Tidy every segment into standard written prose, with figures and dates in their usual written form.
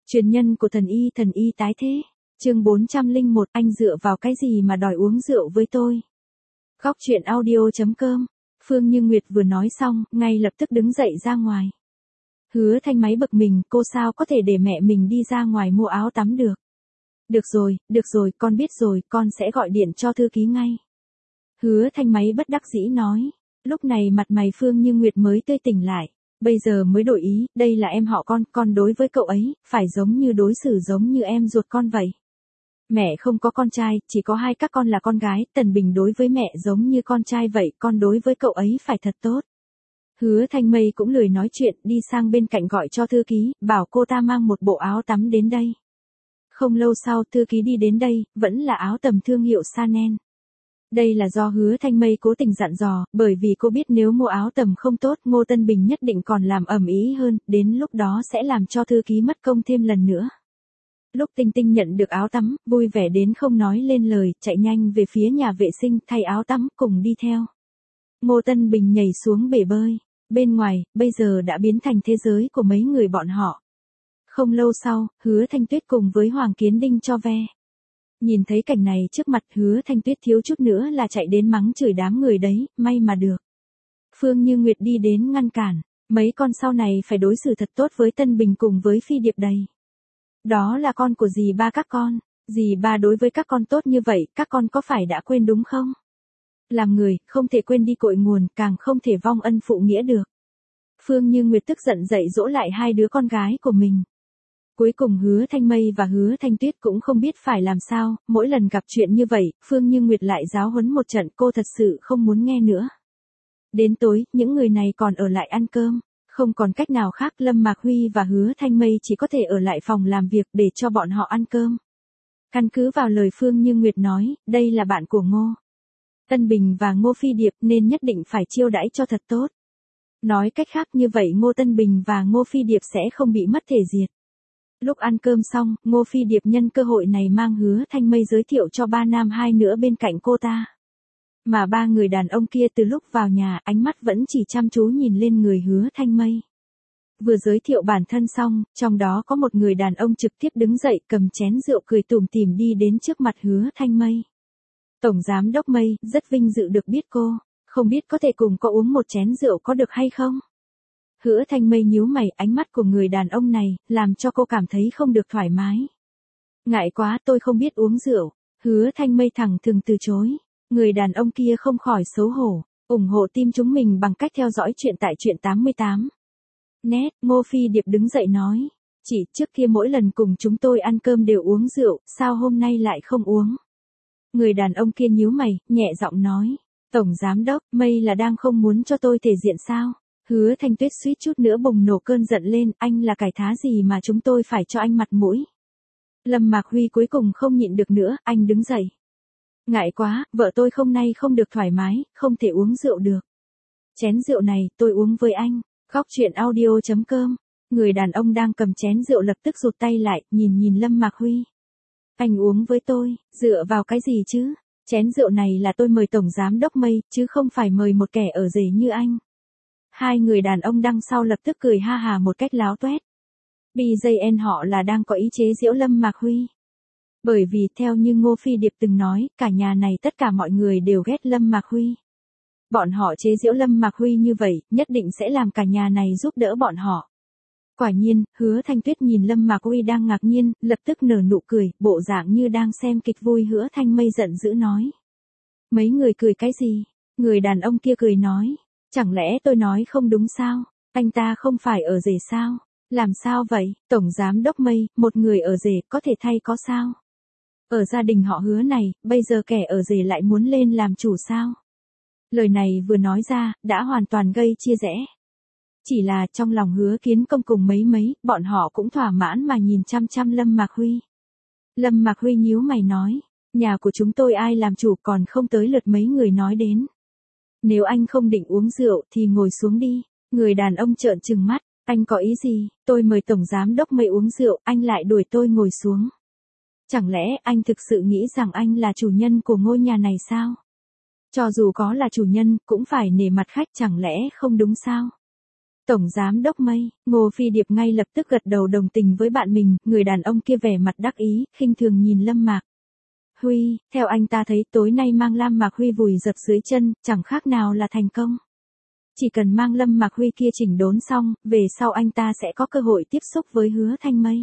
Truyền nhân của thần y tái thế. Chương 401, anh dựa vào cái gì mà đòi uống rượu với tôi? Góc truyện audio.com. Phương Như Nguyệt vừa nói xong, ngay lập tức đứng dậy ra ngoài. Hứa Thanh Máy bực mình, cô sao có thể để mẹ mình đi ra ngoài mua áo tắm được? Được rồi, con biết rồi, con sẽ gọi điện cho thư ký ngay. Hứa Thanh Máy bất đắc dĩ nói. Lúc này mặt mày Phương Như Nguyệt mới tươi tỉnh lại. Bây giờ mới đổi ý, đây là em họ con đối với cậu ấy, phải giống như đối xử giống như em ruột con vậy. Mẹ không có con trai, chỉ có hai các con là con gái, Tần Bình đối với mẹ giống như con trai vậy, con đối với cậu ấy phải thật tốt. Hứa Thanh Mây cũng lười nói chuyện, đi sang bên cạnh gọi cho thư ký, bảo cô ta mang một bộ áo tắm đến đây. Không lâu sau, thư ký đi đến đây, vẫn là áo tầm thương hiệu Chanel. Đây là do Hứa Thanh Mây cố tình dặn dò, bởi vì cô biết nếu mua áo tầm không tốt, Ngô Tân Bình nhất định còn làm ầm ĩ hơn, đến lúc đó sẽ làm cho thư ký mất công thêm lần nữa. Lúc Tinh Tinh nhận được áo tắm, vui vẻ đến không nói lên lời, chạy nhanh về phía nhà vệ sinh, thay áo tắm, cùng đi theo. Ngô Tân Bình nhảy xuống bể bơi, bên ngoài, bây giờ đã biến thành thế giới của mấy người bọn họ. Không lâu sau, Hứa Thanh Tuyết cùng với Hoàng Kiến Đinh cho ve. Nhìn thấy cảnh này trước mặt Hứa Thanh Tuyết thiếu chút nữa là chạy đến mắng chửi đám người đấy, may mà được. Phương Như Nguyệt đi đến ngăn cản, mấy con sau này phải đối xử thật tốt với Tân Bình cùng với Phi Điệp đầy. Đó là con của dì ba các con, dì ba đối với các con tốt như vậy, các con có phải đã quên đúng không? Làm người, không thể quên đi cội nguồn, càng không thể vong ân phụ nghĩa được. Phương Như Nguyệt tức giận dạy dỗ lại hai đứa con gái của mình. Cuối cùng Hứa Thanh Mây và Hứa Thanh Tuyết cũng không biết phải làm sao, mỗi lần gặp chuyện như vậy, Phương Như Nguyệt lại giáo huấn một trận, cô thật sự không muốn nghe nữa. Đến tối, những người này còn ở lại ăn cơm, không còn cách nào khác, Lâm Mạc Huy và Hứa Thanh Mây chỉ có thể ở lại phòng làm việc để cho bọn họ ăn cơm. Căn cứ vào lời Phương Như Nguyệt nói, đây là bạn của Ngô Tân Bình và Ngô Phi Điệp nên nhất định phải chiêu đãi cho thật tốt. Nói cách khác như vậy Ngô Tân Bình và Ngô Phi Điệp sẽ không bị mất thể diệt. Lúc ăn cơm xong, Ngô Phi Điệp nhân cơ hội này mang Hứa Thanh Mây giới thiệu cho ba nam hai nữa bên cạnh cô ta. Mà ba người đàn ông kia từ lúc vào nhà, ánh mắt vẫn chỉ chăm chú nhìn lên người Hứa Thanh Mây. Vừa giới thiệu bản thân xong, trong đó có một người đàn ông trực tiếp đứng dậy cầm chén rượu cười tủm tỉm đi đến trước mặt Hứa Thanh Mây. Tổng giám đốc Mây, rất vinh dự được biết cô, không biết có thể cùng cô uống một chén rượu có được hay không? Hứa Thanh Mây nhíu mày, ánh mắt của người đàn ông này, làm cho cô cảm thấy không được thoải mái. Ngại quá, tôi không biết uống rượu. Hứa Thanh Mây thẳng thừng từ chối. Người đàn ông kia không khỏi xấu hổ, ủng hộ team chúng mình bằng cách theo dõi chuyện tại truyện 88. Nét, Ngô Phi Điệp đứng dậy nói. Chị, trước kia mỗi lần cùng chúng tôi ăn cơm đều uống rượu, sao hôm nay lại không uống? Người đàn ông kia nhíu mày, nhẹ giọng nói. Tổng giám đốc, Mây là đang không muốn cho tôi thể diện sao? Hứa Thanh Tuyết suýt chút nữa bùng nổ cơn giận lên, anh là cải thá gì mà chúng tôi phải cho anh mặt mũi? Lâm Mạc Huy cuối cùng không nhịn được nữa, anh đứng dậy. Ngại quá, vợ tôi hôm nay không được thoải mái, không thể uống rượu được. Chén rượu này, tôi uống với anh. Góc truyện audio.com. Người đàn ông đang cầm chén rượu lập tức rụt tay lại, nhìn Lâm Mạc Huy. Anh uống với tôi, dựa vào cái gì chứ? Chén rượu này là tôi mời Tổng Giám Đốc Mây, chứ không phải mời một kẻ ở rể như anh. Hai người đàn ông đằng sau lập tức cười ha hà một cách láo tuét. BJN họ là đang có ý chế giễu Lâm Mạc Huy. Bởi vì theo như Ngô Phi Điệp từng nói, cả nhà này tất cả mọi người đều ghét Lâm Mạc Huy. Bọn họ chế giễu Lâm Mạc Huy như vậy, nhất định sẽ làm cả nhà này giúp đỡ bọn họ. Quả nhiên, Hứa Thanh Tuyết nhìn Lâm Mạc Huy đang ngạc nhiên, lập tức nở nụ cười, bộ dạng như đang xem kịch vui. Hứa Thanh Mây giận dữ nói. Mấy người cười cái gì? Người đàn ông kia cười nói. Chẳng lẽ tôi nói không đúng sao? Anh ta không phải ở rể sao? Làm sao vậy? Tổng giám đốc Mây, một người ở rể có thể thay có sao? Ở gia đình họ Hứa này, bây giờ kẻ ở rể lại muốn lên làm chủ sao? Lời này vừa nói ra, đã hoàn toàn gây chia rẽ. Chỉ là trong lòng Hứa Kiến Công cùng mấy, bọn họ cũng thỏa mãn mà nhìn chăm chăm Lâm Mạc Huy. Lâm Mạc Huy nhíu mày nói, nhà của chúng tôi ai làm chủ còn không tới lượt mấy người nói đến. Nếu anh không định uống rượu thì ngồi xuống đi. Người đàn ông trợn trừng mắt, anh có ý gì? Tôi mời Tổng Giám Đốc Mây uống rượu, anh lại đuổi tôi ngồi xuống. Chẳng lẽ anh thực sự nghĩ rằng anh là chủ nhân của ngôi nhà này sao? Cho dù có là chủ nhân, cũng phải nể mặt khách, chẳng lẽ không đúng sao? Tổng giám đốc Mây, Ngô Phi Điệp ngay lập tức gật đầu đồng tình với bạn mình, người đàn ông kia vẻ mặt đắc ý, khinh thường nhìn Lâm Mạc Huy, theo anh ta thấy tối nay mang Lâm Mạc Huy vùi dập dưới chân, chẳng khác nào là thành công. Chỉ cần mang Lâm Mạc Huy kia chỉnh đốn xong, về sau anh ta sẽ có cơ hội tiếp xúc với Hứa Thanh Mây.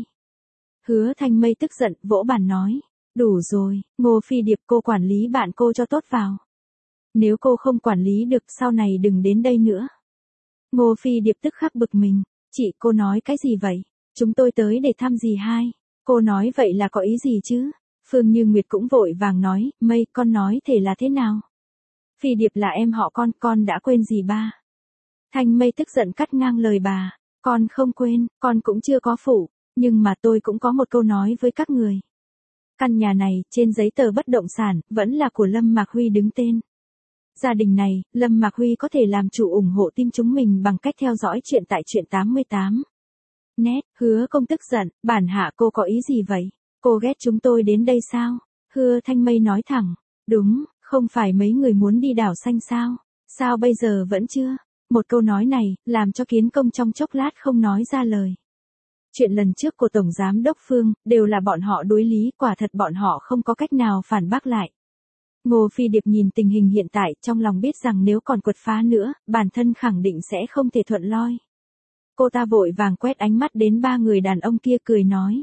Hứa Thanh Mây tức giận, vỗ bàn nói, đủ rồi, Ngô Phi Điệp cô quản lý bạn cô cho tốt vào. Nếu cô không quản lý được sau này đừng đến đây nữa. Ngô Phi Điệp tức khắc bực mình, chị cô nói cái gì vậy? Chúng tôi tới để thăm dì hai. Cô nói vậy là có ý gì chứ? Phương Như Nguyệt cũng vội vàng nói, Mây con nói thể là thế nào? Phi Điệp là em họ con đã quên gì ba? Thanh Mây tức giận cắt ngang lời bà, con không quên, con cũng chưa có phụ, nhưng mà tôi cũng có một câu nói với các người. Căn nhà này, trên giấy tờ bất động sản, vẫn là của Lâm Mạc Huy đứng tên. Gia đình này, Lâm Mạc Huy có thể làm chủ ủng hộ team chúng mình bằng cách theo dõi chuyện tại truyện 88. Nét, Hứa Công tức giận, bản hạ cô có ý gì vậy? Cô ghét chúng tôi đến đây sao? Hứa Thanh Mây nói thẳng, đúng, không phải mấy người muốn đi đảo xanh sao? Sao bây giờ vẫn chưa? Một câu nói này, làm cho Kiến Công trong chốc lát không nói ra lời. Chuyện lần trước của Tổng Giám Đốc Phương, đều là bọn họ đối lý, quả thật bọn họ không có cách nào phản bác lại. Ngô Phi Điệp nhìn tình hình hiện tại, trong lòng biết rằng nếu còn quật phá nữa, bản thân khẳng định sẽ không thể thuận loi. Cô ta vội vàng quét ánh mắt đến ba người đàn ông kia cười nói.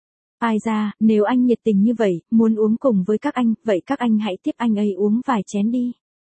Ai ra, nếu anh nhiệt tình như vậy, muốn uống cùng với các anh, vậy các anh hãy tiếp anh ấy uống vài chén đi.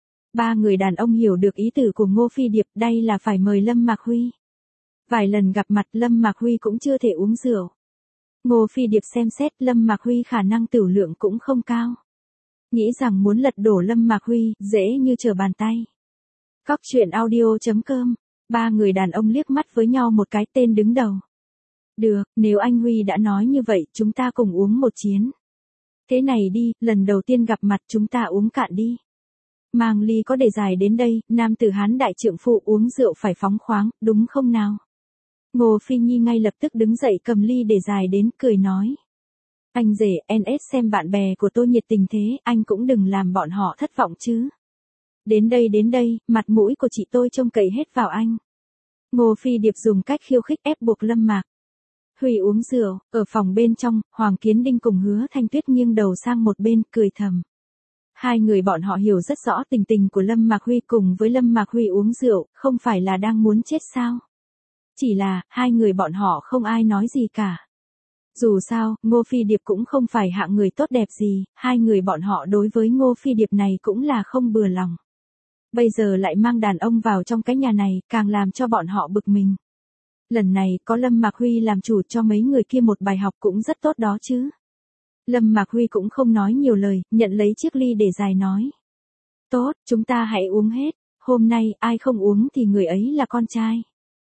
Ba người đàn ông hiểu được ý tử của Ngô Phi Điệp, đây là phải mời Lâm Mạc Huy. Vài lần gặp mặt Lâm Mạc Huy cũng chưa thể uống rượu. Ngô Phi Điệp xem xét Lâm Mạc Huy khả năng tửu lượng cũng không cao. Nghĩ rằng muốn lật đổ Lâm Mạc Huy, dễ như trở bàn tay. Cóc truyện audio.com, ba người đàn ông liếc mắt với nhau một cái, tên đứng đầu. Được, nếu anh Huy đã nói như vậy, chúng ta cùng uống một chén. Thế này đi, lần đầu tiên gặp mặt chúng ta uống cạn đi. Mang ly có để dài đến đây, nam tử Hán đại trượng phu uống rượu phải phóng khoáng, đúng không nào? Ngô Phi Nhi ngay lập tức đứng dậy cầm ly để dài đến, cười nói. Anh rể, NS xem bạn bè của tôi nhiệt tình thế, anh cũng đừng làm bọn họ thất vọng chứ. Đến đây, mặt mũi của chị tôi trông cậy hết vào anh. Ngô Phi Điệp dùng cách khiêu khích ép buộc Lâm Mạc Huy uống rượu, ở phòng bên trong, Hoàng Kiến Đinh cùng Hứa Thanh Tuyết nghiêng đầu sang một bên, cười thầm. Hai người bọn họ hiểu rất rõ tình tình của Lâm Mạc Huy, cùng với Lâm Mạc Huy uống rượu, không phải là đang muốn chết sao? Chỉ là, hai người bọn họ không ai nói gì cả. Dù sao, Ngô Phi Điệp cũng không phải hạng người tốt đẹp gì, hai người bọn họ đối với Ngô Phi Điệp này cũng là không bừa lòng. Bây giờ lại mang đàn ông vào trong cái nhà này, càng làm cho bọn họ bực mình. Lần này, có Lâm Mạc Huy làm chủ cho mấy người kia một bài học cũng rất tốt đó chứ. Lâm Mạc Huy cũng không nói nhiều lời, nhận lấy chiếc ly để dài nói. Tốt, chúng ta hãy uống hết, hôm nay, ai không uống thì người ấy là con trai.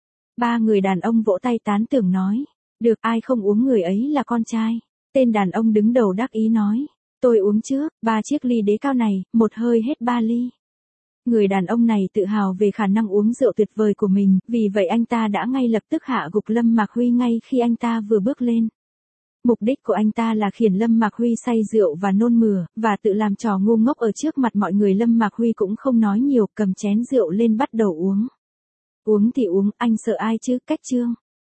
Ba người đàn ông vỗ tay tán thưởng nói. Được, ai không uống người ấy là con trai. Tên đàn ông đứng đầu đắc ý nói. Tôi uống trước, 3 chiếc ly đế cao này, một hơi hết 3 ly. Người đàn ông này tự hào về khả năng uống rượu tuyệt vời của mình, vì vậy anh ta đã ngay lập tức hạ gục Lâm Mạc Huy ngay khi anh ta vừa bước lên. Mục đích của anh ta là khiến Lâm Mạc Huy say rượu và nôn mửa, và tự làm trò ngu ngốc ở trước mặt mọi người. Lâm Mạc Huy cũng không nói nhiều, cầm chén rượu lên bắt đầu uống. Uống thì uống, anh sợ ai chứ, cách chương.